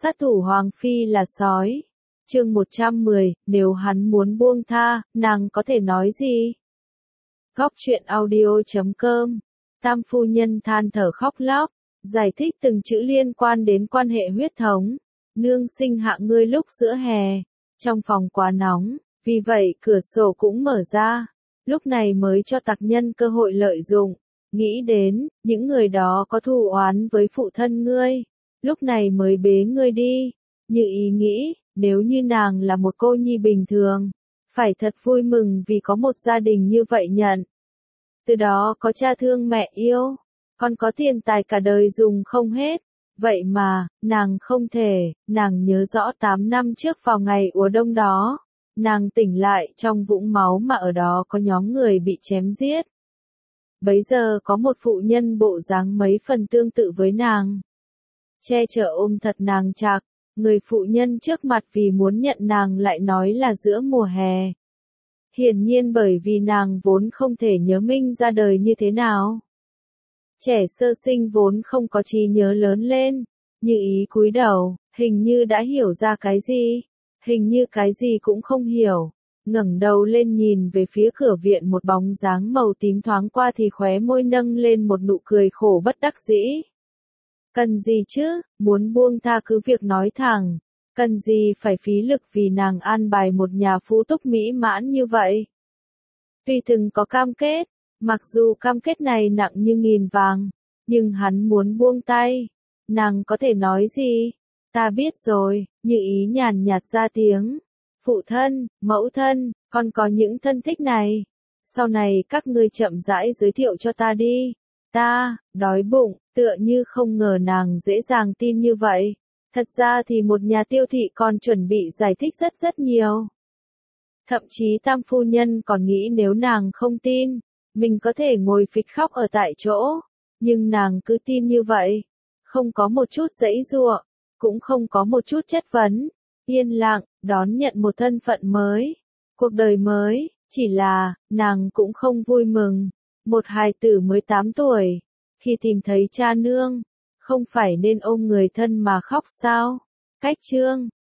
Sát thủ Hoàng Phi là sói. Chương 110, nếu hắn muốn buông tha, nàng có thể nói gì? Góc truyện audio.com. Tam phu nhân than thở khóc lóc, giải thích từng chữ liên quan đến quan hệ huyết thống. Nương sinh hạ ngươi lúc giữa hè, trong phòng quá nóng, vì vậy cửa sổ cũng mở ra. Lúc này mới cho tặc nhân cơ hội lợi dụng. Nghĩ đến, những người đó có thù oán với phụ thân ngươi. Lúc này mới bế ngươi đi. Như ý nghĩ, nếu như nàng là một cô nhi bình thường, phải thật vui mừng vì có một gia đình như vậy nhận. Từ đó có cha thương mẹ yêu, còn có tiền tài cả đời dùng không hết. Vậy mà, nàng không thể, nàng nhớ rõ 8 năm trước vào ngày Ủa Đông đó. Nàng tỉnh lại trong vũng máu mà ở đó có nhóm người bị chém giết. Bấy giờ có một phụ nhân bộ dáng mấy phần tương tự với nàng. Che chở ôm thật nàng chặt, người phụ nhân trước mặt vì muốn nhận nàng lại nói là giữa mùa hè. Hiển nhiên bởi vì nàng vốn không thể nhớ Minh ra đời như thế nào. Trẻ sơ sinh vốn không có trí nhớ lớn lên, Như ý cúi đầu, hình như đã hiểu ra cái gì, hình như cái gì cũng không hiểu. Ngẩng đầu lên nhìn về phía cửa viện, một bóng dáng màu tím thoáng qua thì khóe môi nâng lên một nụ cười khổ bất đắc dĩ. Cần gì chứ, muốn buông tha cứ việc nói thẳng, cần gì phải phí lực vì nàng an bài một nhà phú túc mỹ mãn như vậy. Tuy từng có cam kết, mặc dù cam kết này nặng như nghìn vàng, nhưng hắn muốn buông tay. Nàng có thể nói gì? Ta biết rồi, Như ý nhàn nhạt ra tiếng. Phụ thân, mẫu thân, còn có những thân thích này. Sau này các ngươi chậm rãi giới thiệu cho ta đi. Ta, đói bụng, tựa như không ngờ nàng dễ dàng tin như vậy. Thật ra thì một nhà tiêu thị còn chuẩn bị giải thích rất nhiều. Thậm chí tam phu nhân còn nghĩ nếu nàng không tin, mình có thể ngồi phịch khóc ở tại chỗ. Nhưng nàng cứ tin như vậy. Không có một chút giãy giụa, cũng không có một chút chất vấn. Yên lặng, đón nhận một thân phận mới, cuộc đời mới, chỉ là, nàng cũng không vui mừng. Một hài tử mới 8 tuổi, khi tìm thấy cha nương, không phải nên ôm người thân mà khóc sao? Cách chương